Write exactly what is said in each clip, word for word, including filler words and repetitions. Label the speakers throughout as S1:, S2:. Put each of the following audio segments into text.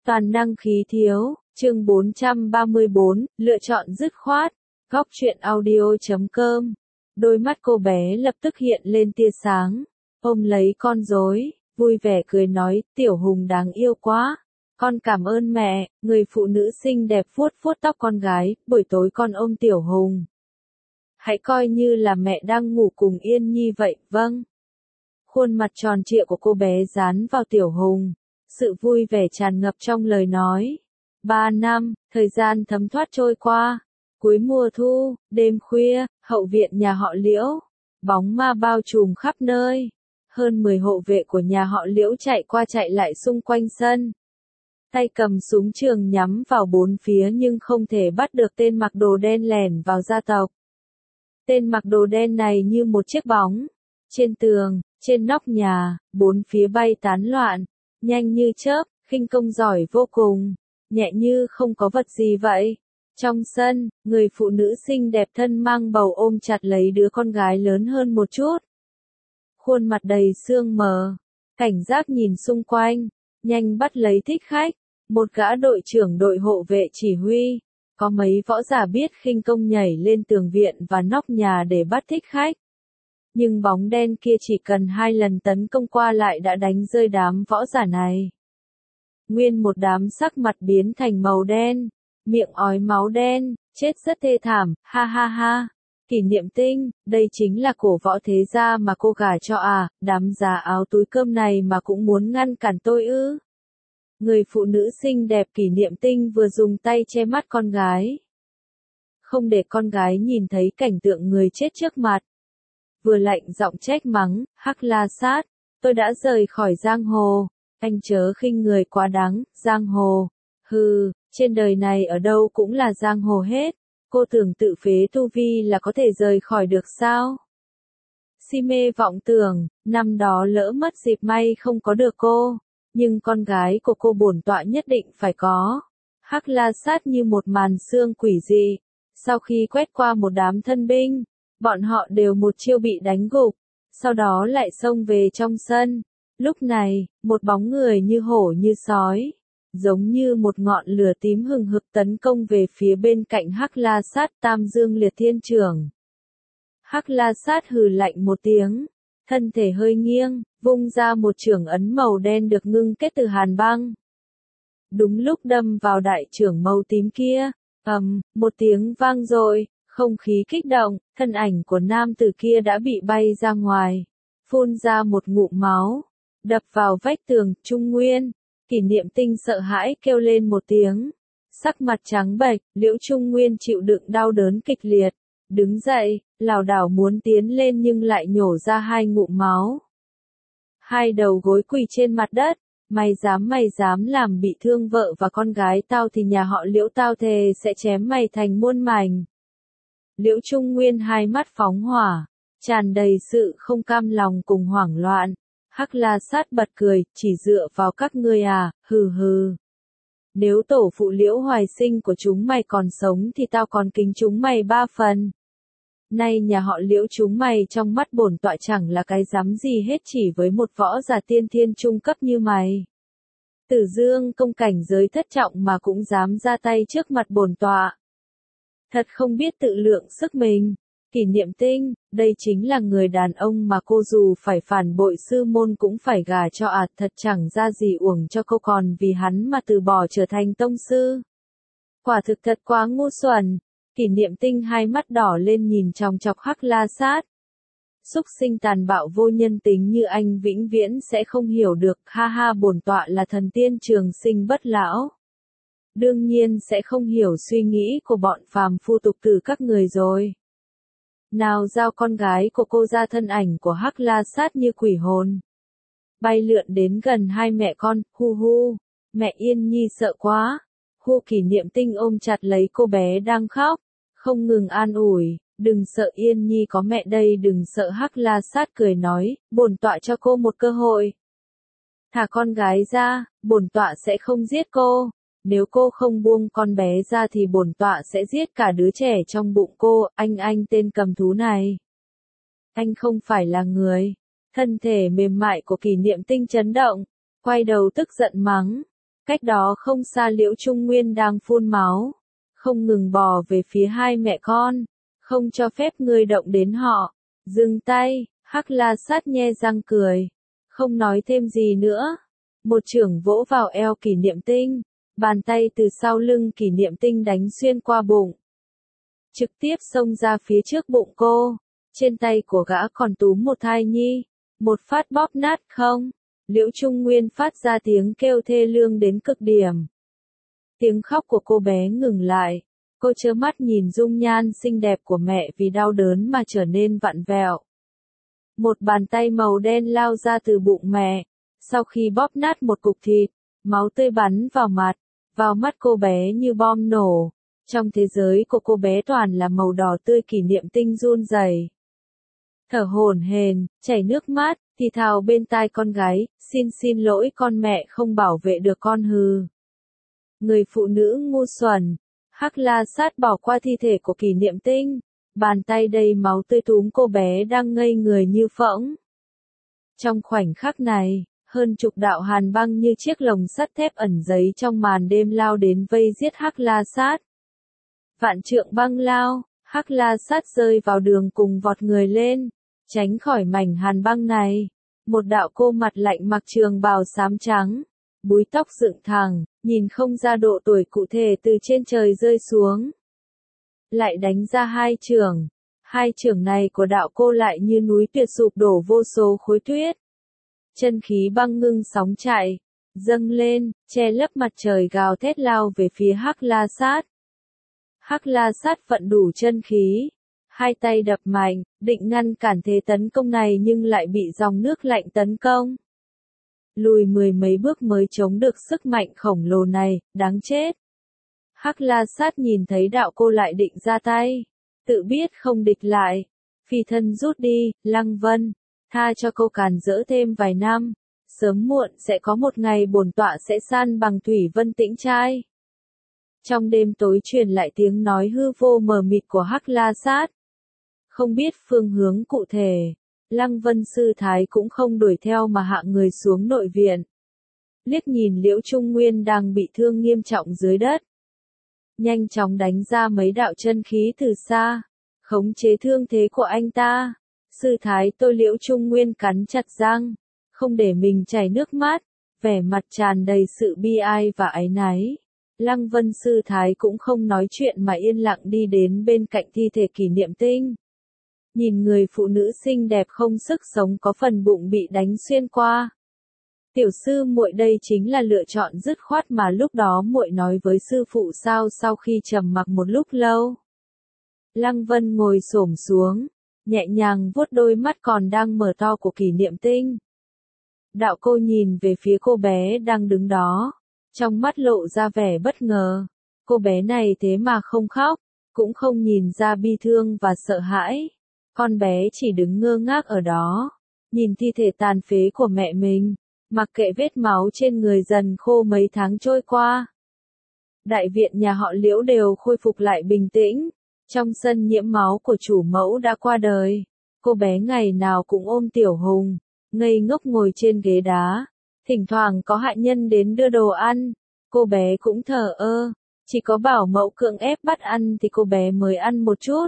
S1: Toàn năng khí thiếu, chương bốn trăm ba mươi bốn, lựa chọn dứt khoát. Góc truyện audio chấm com. Đôi mắt cô bé lập tức hiện lên tia sáng, ôm lấy con rối, vui vẻ cười nói, Tiểu Hùng đáng yêu quá. Con cảm ơn mẹ. Người phụ nữ xinh đẹp vuốt vuốt tóc con gái, buổi tối con ôm Tiểu Hùng. Hãy coi như là mẹ đang ngủ cùng Yên Nhi vậy, vâng. Khuôn mặt tròn trịa của cô bé dán vào Tiểu Hùng, sự vui vẻ tràn ngập trong lời nói. Ba năm, thời gian thấm thoát trôi qua. Cuối mùa thu, đêm khuya, hậu viện nhà họ Liễu, bóng ma bao trùm khắp nơi. Hơn mười hộ vệ của nhà họ Liễu chạy qua chạy lại xung quanh sân. Tay cầm súng trường nhắm vào bốn phía nhưng không thể bắt được tên mặc đồ đen lẻn vào gia tộc. Tên mặc đồ đen này như một chiếc bóng. Trên tường, trên nóc nhà, bốn phía bay tán loạn, nhanh như chớp, khinh công giỏi vô cùng, nhẹ như không có vật gì vậy. Trong sân, người phụ nữ xinh đẹp thân mang bầu ôm chặt lấy đứa con gái lớn hơn một chút. Khuôn mặt đầy sương mờ, cảnh giác nhìn xung quanh, nhanh bắt lấy thích khách. Một gã đội trưởng đội hộ vệ chỉ huy, có mấy võ giả biết khinh công nhảy lên tường viện và nóc nhà để bắt thích khách. Nhưng bóng đen kia chỉ cần hai lần tấn công qua lại đã đánh rơi đám võ giả này. Nguyên một đám sắc mặt biến thành màu đen, miệng ói máu đen, chết rất thê thảm, ha ha ha. Kỷ Niệm Tinh, đây chính là cổ võ thế gia mà cô gả cho à, đám già áo túi cơm này mà cũng muốn ngăn cản tôi ư. Người phụ nữ xinh đẹp Kỷ Niệm Tinh vừa dùng tay che mắt con gái. Không để con gái nhìn thấy cảnh tượng người chết trước mặt. Vừa lạnh giọng trách mắng, Hắc La Sát, tôi đã rời khỏi giang hồ, anh chớ khinh người quá đáng, giang hồ. Hừ, trên đời này ở đâu cũng là giang hồ hết, cô tưởng tự phế tu vi là có thể rời khỏi được sao? Si mê vọng tưởng, năm đó lỡ mất dịp may không có được cô, nhưng con gái của cô bổn tọa nhất định phải có. Hắc La Sát như một màn sương quỷ dị, sau khi quét qua một đám thân binh, bọn họ đều một chiêu bị đánh gục, sau đó lại xông về trong sân. Lúc này, một bóng người như hổ như sói, giống như một ngọn lửa tím hừng hực tấn công về phía bên cạnh Hắc La Sát, Tam Dương Liệt Thiên Chưởng. Hắc La Sát hừ lạnh một tiếng, thân thể hơi nghiêng, vung ra một chưởng ấn màu đen được ngưng kết từ hàn băng. Đúng lúc đâm vào đại chưởng màu tím kia, ầm, một tiếng vang dội. Không khí kích động, thân ảnh của nam tử kia đã bị bay ra ngoài, phun ra một ngụm máu, đập vào vách tường. Trung Nguyên, Kỷ Niệm Tinh sợ hãi kêu lên một tiếng, sắc mặt trắng bệch. Liễu Trung Nguyên chịu đựng đau đớn kịch liệt, đứng dậy, lảo đảo muốn tiến lên nhưng lại nhổ ra hai ngụm máu. Hai đầu gối quỳ trên mặt đất, mày dám mày dám làm bị thương vợ và con gái tao thì nhà họ Liễu tao thề sẽ chém mày thành muôn mảnh. Liễu Trung Nguyên hai mắt phóng hỏa, tràn đầy sự không cam lòng cùng hoảng loạn. Hắc La Sát bật cười, chỉ dựa vào các ngươi à, hừ hừ. Nếu tổ phụ Liễu Hoài Sinh của chúng mày còn sống thì tao còn kính chúng mày ba phần. Nay nhà họ Liễu chúng mày trong mắt bổn tọa chẳng là cái dám gì hết chỉ với một võ giả tiên thiên trung cấp như mày. Tử Dương công cảnh giới thất trọng mà cũng dám ra tay trước mặt bổn tọa. Thật không biết tự lượng sức mình. Kỷ Niệm Tinh, đây chính là người đàn ông mà cô dù phải phản bội sư môn cũng phải gả cho à, thật chẳng ra gì uổng cho cô còn vì hắn mà từ bỏ trở thành tông sư. Quả thực thật quá ngu xuẩn. Kỷ Niệm Tinh hai mắt đỏ lên nhìn chòng chọc Hắc La Sát. Súc sinh tàn bạo vô nhân tính như anh vĩnh viễn sẽ không hiểu được, ha ha, bổn tọa là thần tiên trường sinh bất lão. Đương nhiên sẽ không hiểu suy nghĩ của bọn phàm phu tục tử các người rồi. Nào giao con gái của cô ra. Thân ảnh của Hắc La Sát như quỷ hồn, bay lượn đến gần hai mẹ con. Hu hu, mẹ Yên Nhi sợ quá. Hu. Kỷ Niệm Tinh ôm chặt lấy cô bé đang khóc, không ngừng an ủi, đừng sợ Yên Nhi có mẹ đây, đừng sợ. Hắc La Sát cười nói, bổn tọa cho cô một cơ hội. Thả con gái ra, bổn tọa sẽ không giết cô. Nếu cô không buông con bé ra thì bổn tọa sẽ giết cả đứa trẻ trong bụng cô. Anh anh tên cầm thú này, anh không phải là người. Thân thể mềm mại của Kỷ Niệm Tinh chấn động, quay đầu tức giận mắng. Cách đó không xa Liễu Trung Nguyên đang phun máu, không ngừng bò về phía hai mẹ con, không cho phép ngươi động đến họ. Dừng tay, Hắc La Sát nhe răng cười, không nói thêm gì nữa. Một chưởng vỗ vào eo Kỷ Niệm Tinh, bàn tay từ sau lưng Kỷ Niệm Tinh đánh xuyên qua bụng, trực tiếp xông ra phía trước bụng cô. Trên tay của gã còn túm một thai nhi, một phát bóp nát không. Liễu Trung Nguyên phát ra tiếng kêu thê lương đến cực điểm. Tiếng khóc của cô bé ngừng lại, cô trơ mắt nhìn dung nhan xinh đẹp của mẹ vì đau đớn mà trở nên vặn vẹo. Một bàn tay màu đen lao ra từ bụng mẹ, sau khi bóp nát một cục thịt, máu tươi bắn vào mặt, vào mắt cô bé như bom nổ. Trong thế giới của cô bé toàn là màu đỏ tươi. Kỷ Niệm Tinh run rẩy, thở hổn hển, chảy nước mắt, thì thào bên tai con gái, xin xin lỗi con mẹ không bảo vệ được con hừ. Người phụ nữ ngu xuẩn. Hắc La Sát bỏ qua thi thể của Kỷ Niệm Tinh, bàn tay đầy máu tươi túm cô bé đang ngây người như phỗng. Trong khoảnh khắc này, hơn chục đạo hàn băng như chiếc lồng sắt thép ẩn giấy trong màn đêm lao đến vây giết Hắc La Sát. Vạn trượng băng lao, Hắc La Sát rơi vào đường cùng vọt người lên, tránh khỏi mảnh hàn băng này. Một đạo cô mặt lạnh mặc trường bào xám trắng, búi tóc dựng thẳng, nhìn không ra độ tuổi cụ thể từ trên trời rơi xuống. Lại đánh ra hai chưởng, hai chưởng này của đạo cô lại như núi tuyệt sụp đổ vô số khối tuyết. Chân khí băng ngưng sóng chạy, dâng lên, che lấp mặt trời gào thét lao về phía Hắc La Sát. Hắc La Sát vận đủ chân khí, hai tay đập mạnh, định ngăn cản thế tấn công này nhưng lại bị dòng nước lạnh tấn công. Lùi mười mấy bước mới chống được sức mạnh khổng lồ này, đáng chết. Hắc La Sát nhìn thấy đạo cô lại định ra tay, tự biết không địch lại, phi thân rút đi. Lăng Vân, tha cho cô càn rỡ thêm vài năm, sớm muộn sẽ có một ngày bổn tọa sẽ san bằng Thủy Vân Tĩnh trai. Trong đêm tối truyền lại tiếng nói hư vô mờ mịt của Hắc La Sát. Không biết phương hướng cụ thể, Lăng Vân sư thái cũng không đuổi theo mà hạ người xuống nội viện. Liếc nhìn Liễu Trung Nguyên đang bị thương nghiêm trọng dưới đất, nhanh chóng đánh ra mấy đạo chân khí từ xa, khống chế thương thế của anh ta. Sư thái tôi Liễu Trung Nguyên cắn chặt răng, không để mình chảy nước mắt, vẻ mặt tràn đầy sự bi ai và áy náy. Lăng Vân sư thái cũng không nói chuyện mà yên lặng đi đến bên cạnh thi thể Kỷ Niệm Tinh. Nhìn người phụ nữ xinh đẹp không sức sống có phần bụng bị đánh xuyên qua. Tiểu sư muội, đây chính là lựa chọn dứt khoát mà lúc đó muội nói với sư phụ sao? Sau khi trầm mặc một lúc lâu, Lăng Vân ngồi xổm xuống, nhẹ nhàng vuốt đôi mắt còn đang mở to của Kỷ Niệm Tinh. Đạo cô nhìn về phía cô bé đang đứng đó, trong mắt lộ ra vẻ bất ngờ. Cô bé này thế mà không khóc, cũng không nhìn ra bi thương và sợ hãi. Con bé chỉ đứng ngơ ngác ở đó, nhìn thi thể tàn phế của mẹ mình, mặc kệ vết máu trên người dần khô mấy tháng trôi qua. Đại viện nhà họ Liễu đều khôi phục lại bình tĩnh. Trong sân nhiễm máu của chủ mẫu đã qua đời, cô bé ngày nào cũng ôm Tiểu Hùng, ngây ngốc ngồi trên ghế đá. Thỉnh thoảng có hạ nhân đến đưa đồ ăn, cô bé cũng thờ ơ, chỉ có bảo mẫu cưỡng ép bắt ăn thì cô bé mới ăn một chút.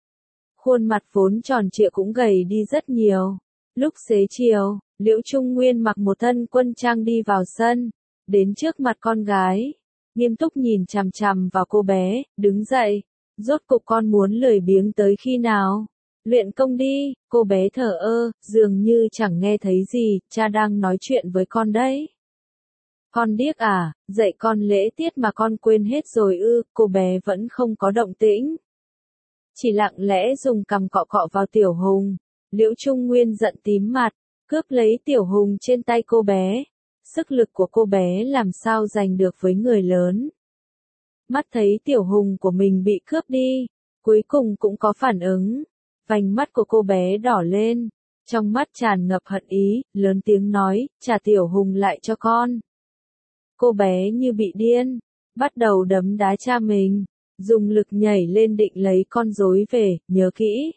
S1: Khuôn mặt vốn tròn trịa cũng gầy đi rất nhiều. Lúc xế chiều, Liễu Trung Nguyên mặc một thân quân trang đi vào sân, đến trước mặt con gái, nghiêm túc nhìn chằm chằm vào cô bé, đứng dậy, rốt cục con muốn lười biếng tới khi nào? Luyện công đi. Cô bé thở ơ, dường như chẳng nghe thấy gì, cha đang nói chuyện với con đấy. Con điếc à, dạy con lễ tiết mà con quên hết rồi ư? Cô bé vẫn không có động tĩnh, chỉ lặng lẽ dùng cằm cọ cọ vào Tiểu Hùng. Liễu Trung Nguyên giận tím mặt, cướp lấy Tiểu Hùng trên tay cô bé. Sức lực của cô bé làm sao giành được với người lớn. Mắt thấy Tiểu Hùng của mình bị cướp đi, cuối cùng cũng có phản ứng. Vành mắt của cô bé đỏ lên, trong mắt tràn ngập hận ý, lớn tiếng nói, trả Tiểu Hùng lại cho con. Cô bé như bị điên, bắt đầu đấm đá cha mình, dùng lực nhảy lên định lấy con rối về, nhớ kỹ.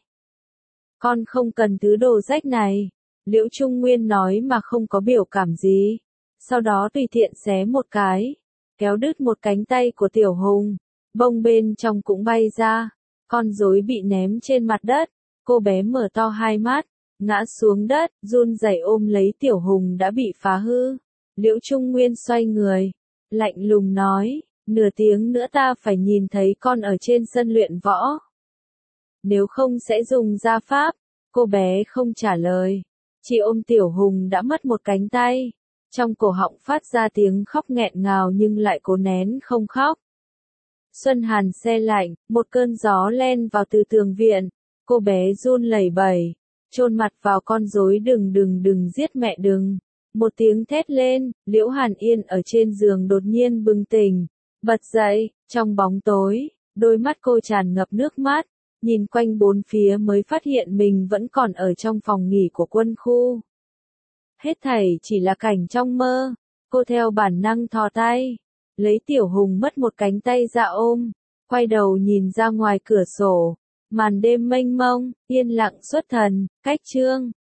S1: Con không cần thứ đồ rách này, Liễu Trung Nguyên nói mà không có biểu cảm gì. sau đó tùy tiện xé một cái, kéo đứt một cánh tay của Tiểu Hùng, bông bên trong cũng bay ra, con rối bị ném trên mặt đất, cô bé mở to hai mắt, ngã xuống đất, run rẩy ôm lấy Tiểu Hùng đã bị phá hư. Liễu Trung Nguyên xoay người, lạnh lùng nói, nửa tiếng nữa ta phải nhìn thấy con ở trên sân luyện võ. Nếu không sẽ dùng gia pháp. Cô bé không trả lời, chỉ ôm Tiểu Hùng đã mất một cánh tay, trong cổ họng phát ra tiếng khóc nghẹn ngào nhưng lại cố nén không khóc. Xuân Hàn se lạnh, một cơn gió len vào từ tường viện, cô bé run lẩy bẩy, chôn mặt vào con rối đừng đừng đừng giết mẹ đừng. Một tiếng thét lên, Liễu Hàn Yên ở trên giường đột nhiên bừng tỉnh, bật dậy, trong bóng tối, đôi mắt cô tràn ngập nước mắt, nhìn quanh bốn phía mới phát hiện mình vẫn còn ở trong phòng nghỉ của quân khu. Hết thảy chỉ là cảnh trong mơ, cô theo bản năng thò tay, lấy Tiểu Hùng mất một cánh tay ra ôm, quay đầu nhìn ra ngoài cửa sổ, màn đêm mênh mông, yên lặng xuất thần, cách chương.